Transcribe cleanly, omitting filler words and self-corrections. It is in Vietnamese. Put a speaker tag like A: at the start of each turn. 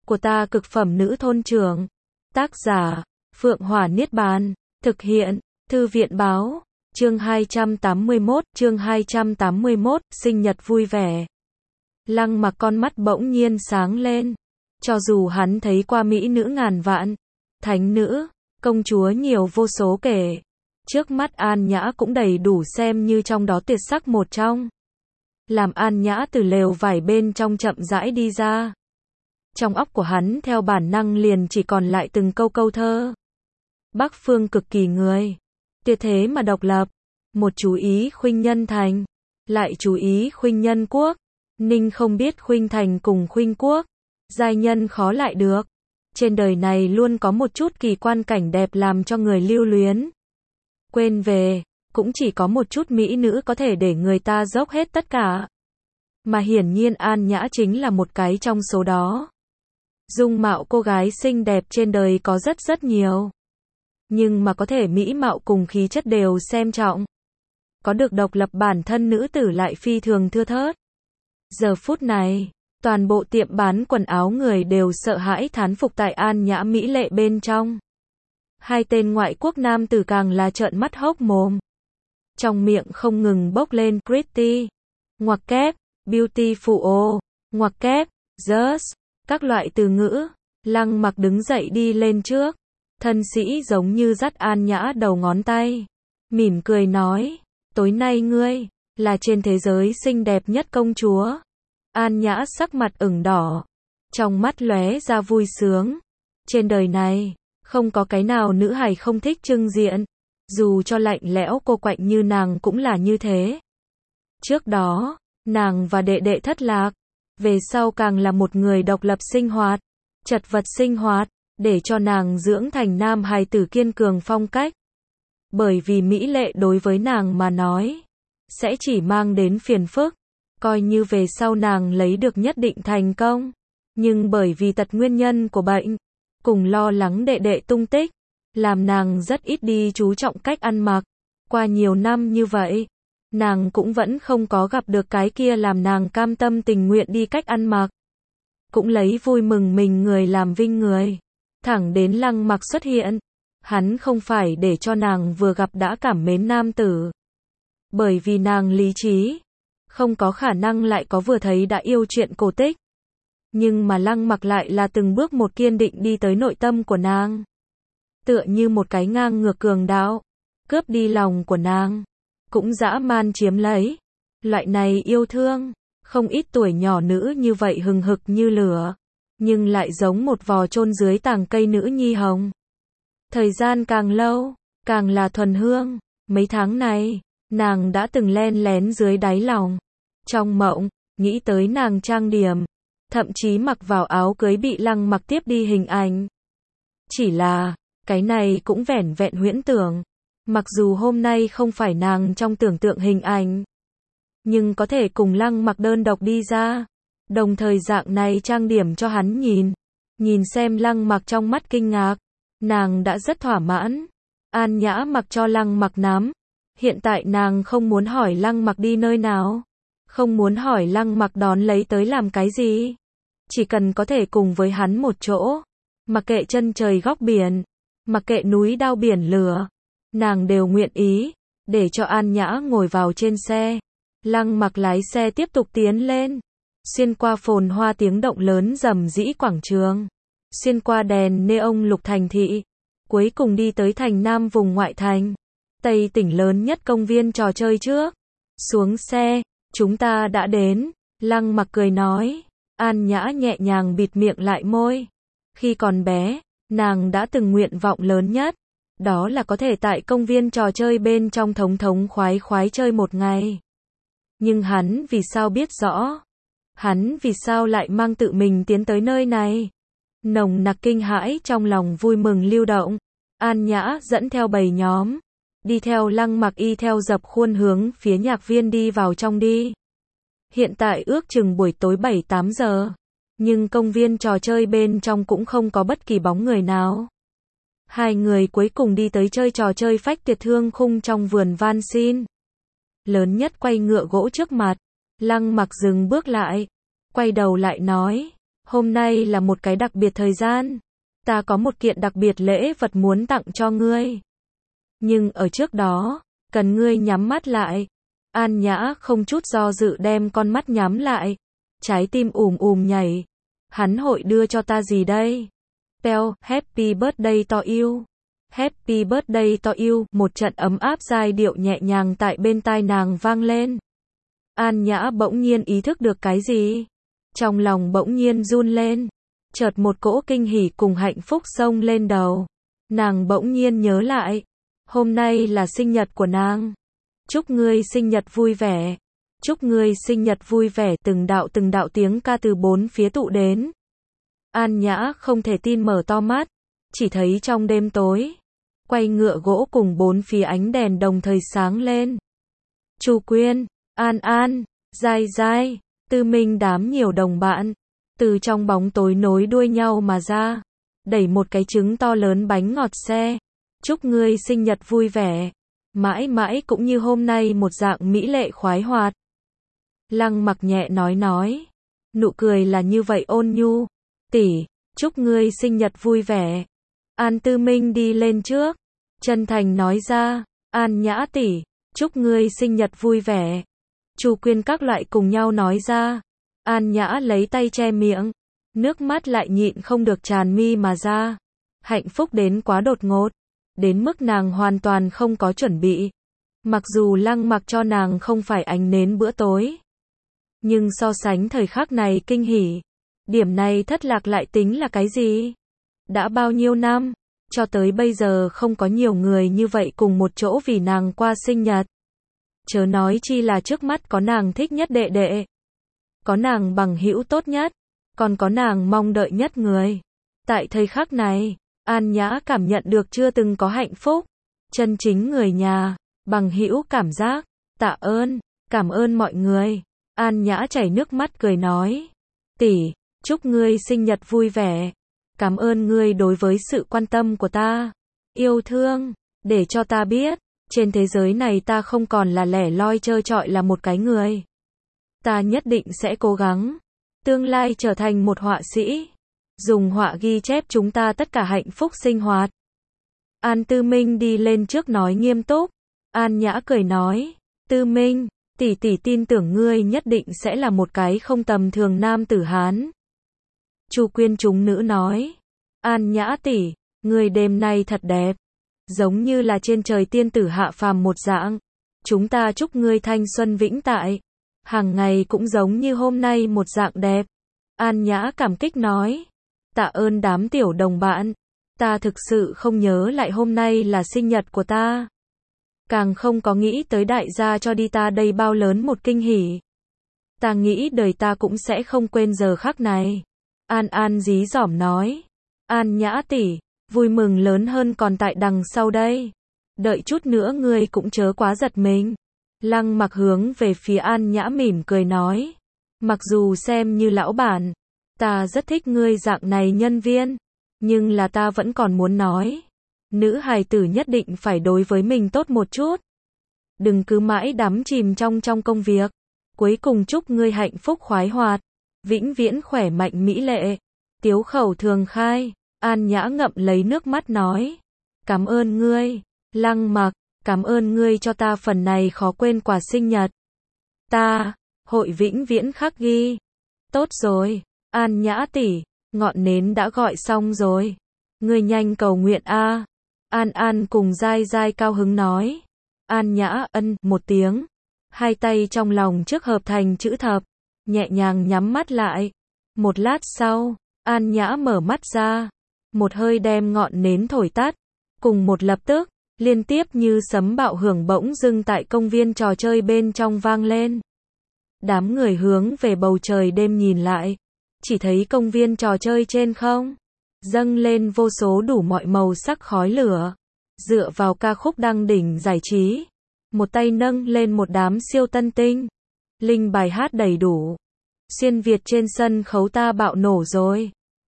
A: của ta cực phẩm nữ thôn trưởng. Tác giả, Phượng Hỏa Niết Bàn. Thực hiện, Thư viện báo. Chương 281, sinh nhật vui vẻ. Lăng Mặc con mắt bỗng nhiên sáng lên. Cho dù hắn thấy qua mỹ nữ ngàn vạn, thánh nữ, công chúa nhiều vô số kể, trước mắt An Nhã cũng đầy đủ xem như trong đó tuyệt sắc một trong. Làm An Nhã từ lều vải bên trong chậm rãi đi ra. Trong óc của hắn theo bản năng liền chỉ còn lại từng câu câu thơ. Bắc phương cực kỳ người, tuyệt thế mà độc lập, một chú ý khuynh nhân thành, lại chú ý khuynh nhân quốc, ninh không biết khuynh thành cùng khuynh quốc, giai nhân khó lại được. Trên đời này luôn có một chút kỳ quan cảnh đẹp làm cho người lưu luyến. Quên về, cũng chỉ có một chút mỹ nữ có thể để người ta dốc hết tất cả. Mà hiển nhiên An Nhã chính là một cái trong số đó. Dung mạo cô gái xinh đẹp trên đời có rất nhiều. Nhưng mà có thể mỹ mạo cùng khí chất đều xem trọng. Có được độc lập bản thân nữ tử lại phi thường thưa thớt. Giờ phút này, toàn bộ tiệm bán quần áo người đều sợ hãi thán phục tại An Nhã mỹ lệ bên trong. Hai tên ngoại quốc nam tử càng là trợn mắt hốc mồm. Trong miệng không ngừng bốc lên pretty, ngoặc kép, beautiful, ngoặc kép, just, các loại từ ngữ. Lăng Mặc đứng dậy đi lên trước. Thân sĩ giống như dắt An Nhã đầu ngón tay. Mỉm cười nói, tối nay ngươi, là trên thế giới xinh đẹp nhất công chúa. An Nhã sắc mặt ửng đỏ. Trong mắt lóe ra vui sướng. Trên đời này, không có cái nào nữ hài không thích trưng diện. Dù cho lạnh lẽo cô quạnh như nàng cũng là như thế. Trước đó, nàng và đệ đệ thất lạc. Về sau càng là một người độc lập sinh hoạt, chật vật sinh hoạt, để cho nàng dưỡng thành nam hài tử kiên cường phong cách. Bởi vì mỹ lệ đối với nàng mà nói, sẽ chỉ mang đến phiền phức, coi như về sau nàng lấy được nhất định thành công. Nhưng bởi vì tật nguyên nhân của bệnh, cùng lo lắng đệ đệ tung tích, làm nàng rất ít đi chú trọng cách ăn mặc. Qua nhiều năm như vậy, nàng cũng vẫn không có gặp được cái kia làm nàng cam tâm tình nguyện đi cách ăn mặc. Cũng lấy vui mừng mình người làm vinh người. Thẳng đến Lăng Mặc xuất hiện, hắn không phải để cho nàng vừa gặp đã cảm mến nam tử. Bởi vì nàng lý trí, không có khả năng lại có vừa thấy đã yêu chuyện cổ tích. Nhưng mà Lăng Mặc lại là từng bước một kiên định đi tới nội tâm của nàng. Tựa như một cái ngang ngược cường đạo, cướp đi lòng của nàng, cũng dã man chiếm lấy. Loại này yêu thương, không ít tuổi nhỏ nữ như vậy hừng hực như lửa, nhưng lại giống một vò chôn dưới tàng cây nữ nhi hồng. Thời gian càng lâu, càng là thuần hương. Mấy tháng này, nàng đã từng len lén dưới đáy lòng. Trong mộng, nghĩ tới nàng trang điểm, thậm chí mặc vào áo cưới bị Lăng Mặc tiếp đi hình ảnh. Chỉ là, cái này cũng vẻn vẹn huyễn tưởng. Mặc dù hôm nay không phải nàng trong tưởng tượng hình ảnh, nhưng có thể cùng Lăng Mặc đơn độc đi ra. Đồng thời dạng này trang điểm cho hắn nhìn. Nhìn xem Lăng Mặc trong mắt kinh ngạc. Nàng đã rất thỏa mãn. An Nhã mặc cho Lăng Mặc nắm. Hiện tại nàng không muốn hỏi Lăng Mặc đi nơi nào. Không muốn hỏi Lăng Mặc đón lấy tới làm cái gì. Chỉ cần có thể cùng với hắn một chỗ. Mặc kệ chân trời góc biển. Mặc kệ núi đao biển lửa. Nàng đều nguyện ý. Để cho An Nhã ngồi vào trên xe. Lăng Mặc lái xe tiếp tục tiến lên. Xuyên qua phồn hoa tiếng động lớn rầm rĩ quảng trường. Xuyên qua đèn neon lục thành thị. Cuối cùng đi tới thành Nam vùng ngoại thành. Tây tỉnh lớn nhất công viên trò chơi trước. Xuống xe, chúng ta đã đến. Lăng Mặc cười nói. An Nhã nhẹ nhàng bịt miệng lại môi. Khi còn bé, nàng đã từng nguyện vọng lớn nhất. Đó là có thể tại công viên trò chơi bên trong thống khoái khoái chơi một ngày. Nhưng hắn vì sao biết rõ? Hắn vì sao lại mang tự mình tiến tới nơi này? Nồng nặc kinh hãi trong lòng vui mừng lưu động. An Nhã dẫn theo bầy nhóm. Đi theo Lăng Mặc y theo dập khuôn hướng phía nhạc viên đi vào trong đi. Hiện tại ước chừng buổi tối 7-8 giờ. Nhưng công viên trò chơi bên trong cũng không có bất kỳ bóng người nào. Hai người cuối cùng đi tới chơi trò chơi phách tiệt thương khung trong vườn van xin. Lớn nhất quay ngựa gỗ trước mặt. Lăng Mặc dừng bước lại. Quay đầu lại nói. Hôm nay là một cái đặc biệt thời gian. Ta có một kiện đặc biệt lễ vật muốn tặng cho ngươi. Nhưng ở trước đó, cần ngươi nhắm mắt lại. An Nhã không chút do dự đem con mắt nhắm lại. Trái tim nhảy. Hắn hội đưa cho ta gì đây? Pell, Happy Birthday to you. Happy Birthday to you. Một trận ấm áp giai điệu nhẹ nhàng tại bên tai nàng vang lên. An Nhã bỗng nhiên ý thức được cái gì? Trong lòng bỗng nhiên run lên. Chợt một cỗ kinh hỉ cùng hạnh phúc xông lên đầu. Nàng bỗng nhiên nhớ lại. Hôm nay là sinh nhật của nàng. Chúc ngươi sinh nhật vui vẻ. Chúc ngươi sinh nhật vui vẻ. Từng đạo tiếng ca từ bốn phía tụ đến. An Nhã không thể tin mở to mắt. Chỉ thấy trong đêm tối, quay ngựa gỗ cùng bốn phía ánh đèn đồng thời sáng lên. Chu Quyên, An An, Giai Giai, Tư Minh đám nhiều đồng bạn, từ trong bóng tối nối đuôi nhau mà ra, đẩy một cái trứng to lớn bánh ngọt xe. Chúc ngươi sinh nhật vui vẻ, mãi mãi cũng như hôm nay một dạng mỹ lệ khoái hoạt. Lăng Mặc nhẹ nói, nụ cười là như vậy ôn nhu. Tỷ, chúc ngươi sinh nhật vui vẻ. An Tư Minh đi lên trước, chân thành nói ra, An Nhã tỷ, chúc ngươi sinh nhật vui vẻ. Chu Quyên các loại cùng nhau nói ra. An Nhã lấy tay che miệng, nước mắt lại nhịn không được tràn mi mà ra. Hạnh phúc đến quá đột ngột, đến mức nàng hoàn toàn không có chuẩn bị. Mặc dù Lăng Mặc cho nàng không phải ánh nến bữa tối, nhưng so sánh thời khắc này kinh hỉ, điểm này thất lạc lại tính là cái gì? Đã bao nhiêu năm, cho tới bây giờ không có nhiều người như vậy cùng một chỗ vì nàng qua sinh nhật. Chớ nói chi là trước mắt có nàng thích nhất đệ đệ, có nàng bằng hữu tốt nhất, còn có nàng mong đợi nhất người. Tại thời khắc này, An Nhã cảm nhận được chưa từng có hạnh phúc, chân chính người nhà, bằng hữu cảm giác. Tạ ơn, cảm ơn mọi người. An Nhã chảy nước mắt cười nói, tỷ, chúc ngươi sinh nhật vui vẻ. Cảm ơn ngươi đối với sự quan tâm của ta, yêu thương, để cho ta biết, trên thế giới này ta không còn là lẻ loi trơ trọi là một cái người. Ta nhất định sẽ cố gắng, tương lai trở thành một họa sĩ, dùng họa ghi chép chúng ta tất cả hạnh phúc sinh hoạt. An Tư Minh đi lên trước nói nghiêm túc. An Nhã cười nói, Tư Minh, tỷ tỷ tin tưởng ngươi nhất định sẽ là một cái không tầm thường nam tử Hán. Chu Quyên chúng nữ nói, An Nhã tỷ, ngươi đêm nay thật đẹp, giống như là trên trời tiên tử hạ phàm một dạng. Chúng ta chúc ngươi thanh xuân vĩnh tại, hàng ngày cũng giống như hôm nay một dạng đẹp. An Nhã cảm kích nói, tạ ơn đám tiểu đồng bạn, ta thực sự không nhớ lại hôm nay là sinh nhật của ta. Càng không có nghĩ tới đại gia cho đi ta đây bao lớn một kinh hỉ. Ta nghĩ đời ta cũng sẽ không quên giờ khắc này. An An dí dỏm nói, An Nhã tỷ, vui mừng lớn hơn còn tại đằng sau đây. Đợi chút nữa ngươi cũng chớ quá giật mình. Lăng Mặc hướng về phía An Nhã mỉm cười nói, mặc dù xem như lão bản, ta rất thích ngươi dạng này nhân viên, nhưng là ta vẫn còn muốn nói, nữ hài tử nhất định phải đối với mình tốt một chút. Đừng cứ mãi đắm chìm trong công việc. Cuối cùng chúc ngươi hạnh phúc khoái hoạt, vĩnh viễn khỏe mạnh mỹ lệ. Tiếu khẩu thường khai. An Nhã ngậm lấy nước mắt nói, cảm ơn ngươi, Lăng Mặc, cảm ơn ngươi cho ta phần này khó quên quà sinh nhật. Ta hội vĩnh viễn khắc ghi. Tốt rồi, An Nhã tỷ, ngọn nến đã gọi xong rồi. Ngươi nhanh cầu nguyện a. An An cùng Giai Giai cao hứng nói. An Nhã ân một tiếng, hai tay trong lòng trước hợp thành chữ thập, nhẹ nhàng nhắm mắt lại. Một lát sau, An Nhã mở mắt ra, một hơi đem ngọn nến thổi tắt, cùng một lập tức, liên tiếp như sấm bạo hưởng bỗng dưng tại công viên trò chơi bên trong vang lên. Đám người hướng về bầu trời đêm nhìn lại, chỉ thấy công viên trò chơi trên không dâng lên vô số đủ mọi màu sắc khói lửa. Dựa vào ca khúc đăng đỉnh giải trí, một tay nâng lên một đám siêu tân tinh, linh bài hát đầy đủ. Xuyên Việt trên sân khấu ta bạo nổ rồi.